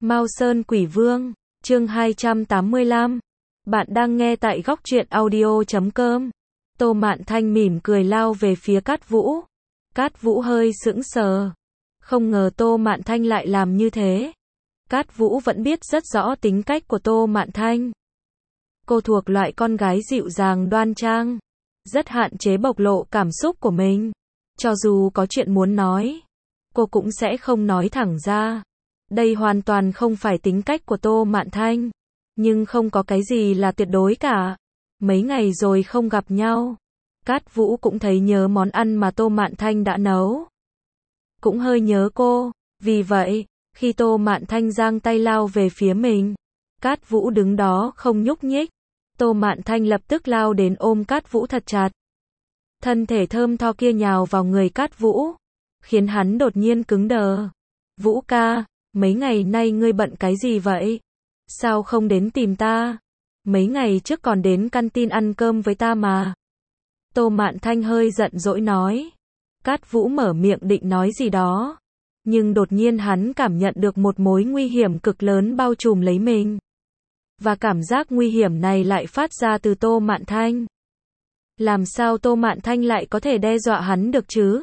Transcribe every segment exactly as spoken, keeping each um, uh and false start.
Mao Sơn Quỷ Vương, chương hai trăm tám mươi lăm. Bạn đang nghe tại góc truyện audio chấm com. Tô Mạn Thanh mỉm cười lao về phía Cát Vũ. Cát Vũ hơi sững sờ. Không ngờ Tô Mạn Thanh lại làm như thế. Cát Vũ vẫn biết rất rõ tính cách của Tô Mạn Thanh. Cô thuộc loại con gái dịu dàng đoan trang, rất hạn chế bộc lộ cảm xúc của mình. Cho dù có chuyện muốn nói, cô cũng sẽ không nói thẳng ra. Đây hoàn toàn không phải tính cách của Tô Mạn Thanh. Nhưng không có cái gì là tuyệt đối cả. Mấy ngày rồi không gặp nhau, Cát Vũ cũng thấy nhớ món ăn mà Tô Mạn Thanh đã nấu. Cũng hơi nhớ cô. Vì vậy, khi Tô Mạn Thanh giang tay lao về phía mình, Cát Vũ đứng đó không nhúc nhích. Tô Mạn Thanh lập tức lao đến ôm Cát Vũ thật chặt. Thân thể thơm tho kia nhào vào người Cát Vũ, khiến hắn đột nhiên cứng đờ. Vũ ca, mấy ngày nay ngươi bận cái gì vậy? Sao không đến tìm ta? Mấy ngày trước còn đến canteen ăn cơm với ta mà. Tô Mạn Thanh hơi giận dỗi nói. Cát Vũ mở miệng định nói gì đó, nhưng đột nhiên hắn cảm nhận được một mối nguy hiểm cực lớn bao trùm lấy mình. Và cảm giác nguy hiểm này lại phát ra từ Tô Mạn Thanh. Làm sao Tô Mạn Thanh lại có thể đe dọa hắn được chứ?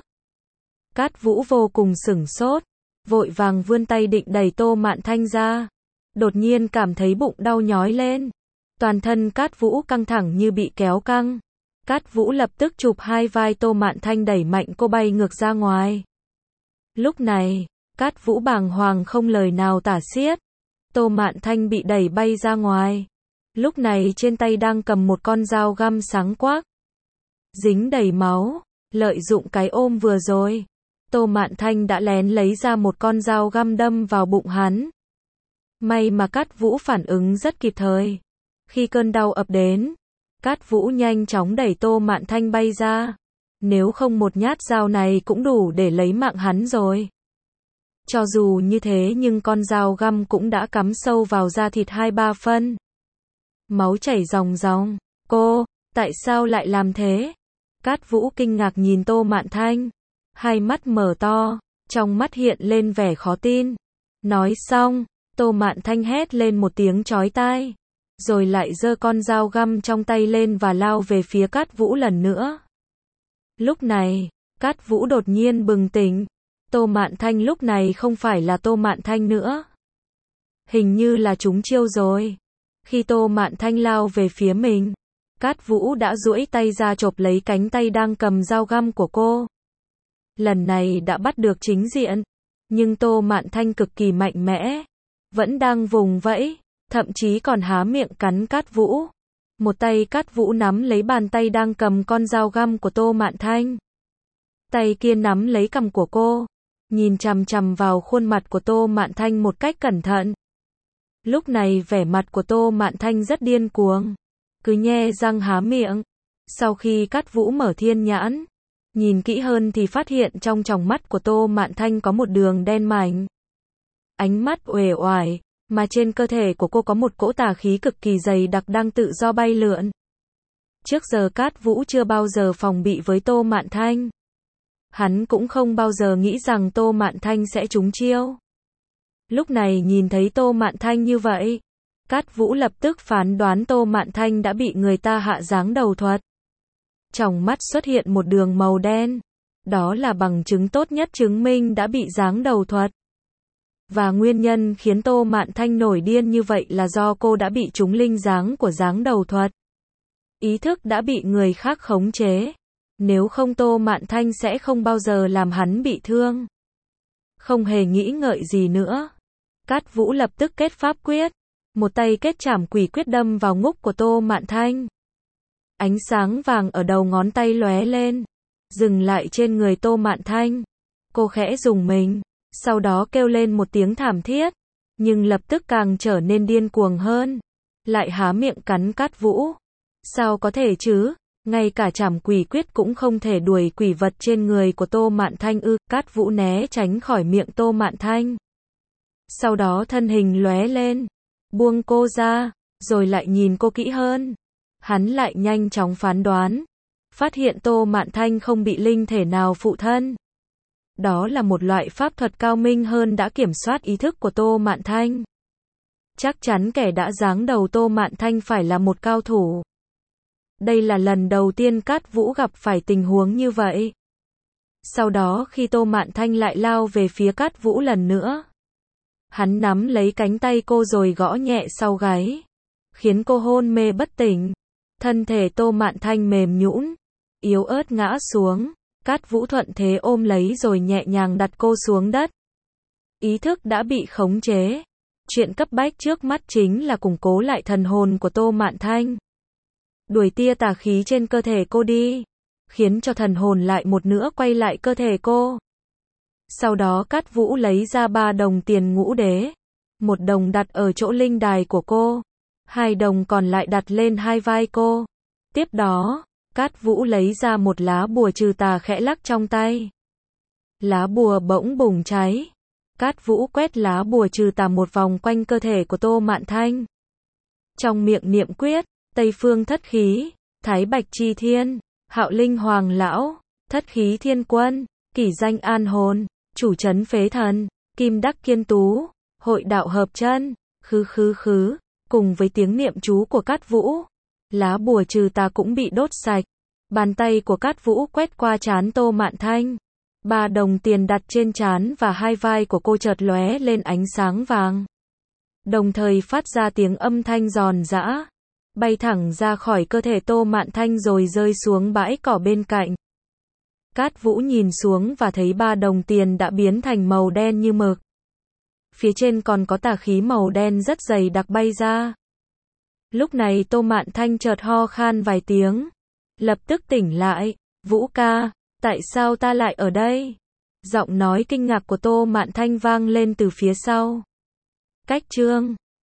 Cát Vũ vô cùng sửng sốt, vội vàng vươn tay định đẩy Tô Mạn Thanh ra. Đột nhiên cảm thấy bụng đau nhói lên. Toàn thân Cát Vũ căng thẳng như bị kéo căng. Cát Vũ lập tức chụp hai vai Tô Mạn Thanh đẩy mạnh cô bay ngược ra ngoài. Lúc này, Cát Vũ bàng hoàng không lời nào tả xiết. Tô Mạn Thanh bị đẩy bay ra ngoài. Lúc này trên tay đang cầm một con dao găm sáng quắc, dính đầy máu. Lợi dụng cái ôm vừa rồi, Tô Mạn Thanh đã lén lấy ra một con dao găm đâm vào bụng hắn. May mà Cát Vũ phản ứng rất kịp thời. Khi cơn đau ập đến, Cát Vũ nhanh chóng đẩy Tô Mạn Thanh bay ra. Nếu không một nhát dao này cũng đủ để lấy mạng hắn rồi. Cho dù như thế nhưng con dao găm cũng đã cắm sâu vào da thịt hai ba phân. Máu chảy ròng ròng. Cô, tại sao lại làm thế? Cát Vũ kinh ngạc nhìn Tô Mạn Thanh. Hai mắt mở to, trong mắt hiện lên vẻ khó tin. Nói xong, Tô Mạn Thanh hét lên một tiếng chói tai, rồi lại giơ con dao găm trong tay lên và lao về phía Cát Vũ lần nữa. Lúc này, Cát Vũ đột nhiên bừng tỉnh. Tô Mạn Thanh lúc này không phải là Tô Mạn Thanh nữa. Hình như là trúng chiêu rồi. Khi Tô Mạn Thanh lao về phía mình, Cát Vũ đã duỗi tay ra chộp lấy cánh tay đang cầm dao găm của cô. Lần này đã bắt được chính diện, nhưng Tô Mạn Thanh cực kỳ mạnh mẽ, vẫn đang vùng vẫy, thậm chí còn há miệng cắn Cát Vũ. Một tay Cát Vũ nắm lấy bàn tay đang cầm con dao găm của Tô Mạn Thanh. Tay kia nắm lấy cằm của cô, nhìn chằm chằm vào khuôn mặt của Tô Mạn Thanh một cách cẩn thận. Lúc này vẻ mặt của Tô Mạn Thanh rất điên cuồng, cứ nhe răng há miệng. Sau khi Cát Vũ mở thiên nhãn, nhìn kỹ hơn thì phát hiện trong tròng mắt của Tô Mạn Thanh có một đường đen mảnh. Ánh mắt uể oải, mà trên cơ thể của cô có một cỗ tà khí cực kỳ dày đặc đang tự do bay lượn. Trước giờ Cát Vũ chưa bao giờ phòng bị với Tô Mạn Thanh. Hắn cũng không bao giờ nghĩ rằng Tô Mạn Thanh sẽ trúng chiêu. Lúc này nhìn thấy Tô Mạn Thanh như vậy, Cát Vũ lập tức phán đoán Tô Mạn Thanh đã bị người ta hạ giáng đầu thuật. Trong mắt xuất hiện một đường màu đen. Đó là bằng chứng tốt nhất chứng minh đã bị giáng đầu thuật. Và nguyên nhân khiến Tô Mạn Thanh nổi điên như vậy là do cô đã bị trúng linh giáng của giáng đầu thuật. Ý thức đã bị người khác khống chế. Nếu không Tô Mạn Thanh sẽ không bao giờ làm hắn bị thương. Không hề nghĩ ngợi gì nữa, Cát Vũ lập tức kết pháp quyết. Một tay kết trảm quỷ quyết đâm vào ngúc của Tô Mạn Thanh. Ánh sáng vàng ở đầu ngón tay lóe lên, dừng lại trên người Tô Mạn Thanh. Cô khẽ rùng mình, sau đó kêu lên một tiếng thảm thiết, nhưng lập tức càng trở nên điên cuồng hơn. Lại há miệng cắn Cát Vũ. Sao có thể chứ? Ngay cả trảm quỷ quyết cũng không thể đuổi quỷ vật trên người của Tô Mạn Thanh ư? Cát Vũ né tránh khỏi miệng Tô Mạn Thanh. Sau đó thân hình lóe lên, buông cô ra, rồi lại nhìn cô kỹ hơn. Hắn lại nhanh chóng phán đoán, phát hiện Tô Mạn Thanh không bị linh thể nào phụ thân. Đó là một loại pháp thuật cao minh hơn đã kiểm soát ý thức của Tô Mạn Thanh. Chắc chắn kẻ đã giáng đầu Tô Mạn Thanh phải là một cao thủ. Đây là lần đầu tiên Cát Vũ gặp phải tình huống như vậy. Sau đó khi Tô Mạn Thanh lại lao về phía Cát Vũ lần nữa, hắn nắm lấy cánh tay cô rồi gõ nhẹ sau gáy, khiến cô hôn mê bất tỉnh. Thân thể Tô Mạn Thanh mềm nhũn, yếu ớt ngã xuống, Cát Vũ thuận thế ôm lấy rồi nhẹ nhàng đặt cô xuống đất. Ý thức đã bị khống chế. Chuyện cấp bách trước mắt chính là củng cố lại thần hồn của Tô Mạn Thanh. Đuổi tia tà khí trên cơ thể cô đi, khiến cho thần hồn lại một nữa quay lại cơ thể cô. Sau đó Cát Vũ lấy ra ba đồng tiền ngũ đế, một đồng đặt ở chỗ linh đài của cô, hai đồng còn lại đặt lên hai vai cô. Tiếp đó, Cát Vũ lấy ra một lá bùa trừ tà khẽ lắc trong tay. Lá bùa bỗng bùng cháy. Cát Vũ quét lá bùa trừ tà một vòng quanh cơ thể của Tô Mạn Thanh. Trong miệng niệm quyết, Tây Phương Thất Khí, Thái Bạch Chi Thiên, Hạo Linh Hoàng Lão, Thất Khí Thiên Quân, Kỷ Danh An Hồn, Chủ Trấn Phế Thần, Kim Đắc Kiên Tú, Hội Đạo Hợp Chân, khứ khứ khứ, cùng với tiếng niệm chú của Cát Vũ, lá bùa trừ tà cũng bị đốt sạch. Bàn tay của Cát Vũ quét qua trán Tô Mạn Thanh. Ba đồng tiền đặt trên trán và hai vai của cô chợt lóe lên ánh sáng vàng, đồng thời phát ra tiếng âm thanh giòn giã, bay thẳng ra khỏi cơ thể Tô Mạn Thanh rồi rơi xuống bãi cỏ bên cạnh. Cát Vũ nhìn xuống và thấy ba đồng tiền đã biến thành màu đen như mực. Phía trên còn có tà khí màu đen rất dày đặc bay ra. Lúc này Tô Mạn Thanh chợt ho khan vài tiếng, lập tức tỉnh lại. Vũ ca, tại sao ta lại ở đây? Giọng nói kinh ngạc của Tô Mạn Thanh vang lên từ phía sau. Cách chương